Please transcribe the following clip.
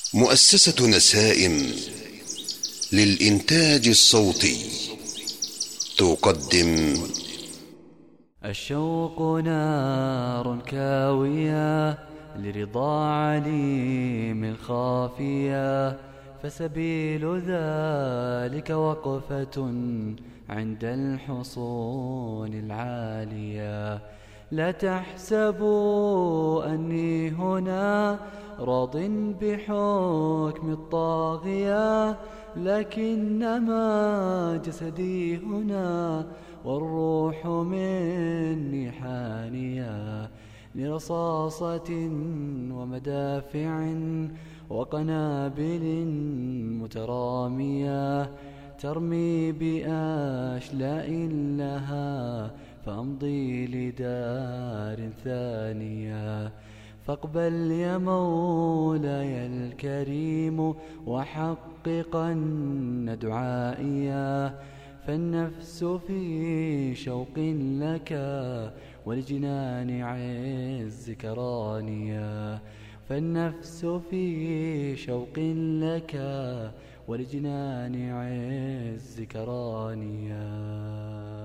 مؤسسة نسائم للإنتاج الصوتي تقدم الشوق نار كاوية لرضا عليم الخافية، فسبيل ذلك وقفة عند الحصون العالية. لا تحسبوا أني هنا راض بحكم الطاغية، لكنما جسدي هنا والروح مني حانية لرصاصة ومدافع وقنابل مترامية ترمي بأشلاء لها، فأمضي لدار ثانية. فاقبل يا مولاي الكريم وحققن دعائيا، فالنفس في شوق لك ولجنان عزك رانيا. فالنفس في شوق لك ولجنان عزك رانيا.